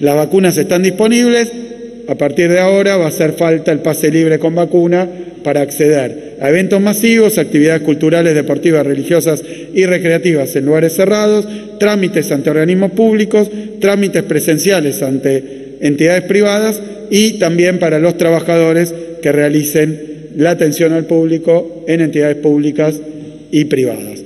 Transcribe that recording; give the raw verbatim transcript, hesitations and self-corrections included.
Las vacunas están disponibles. A partir de ahora va a hacer falta el pase libre con vacuna para acceder a eventos masivos, actividades culturales, deportivas, religiosas y recreativas en lugares cerrados, trámites ante organismos públicos, trámites presenciales ante entidades privadas y también para los trabajadores que realicen la atención al público en entidades públicas y privadas.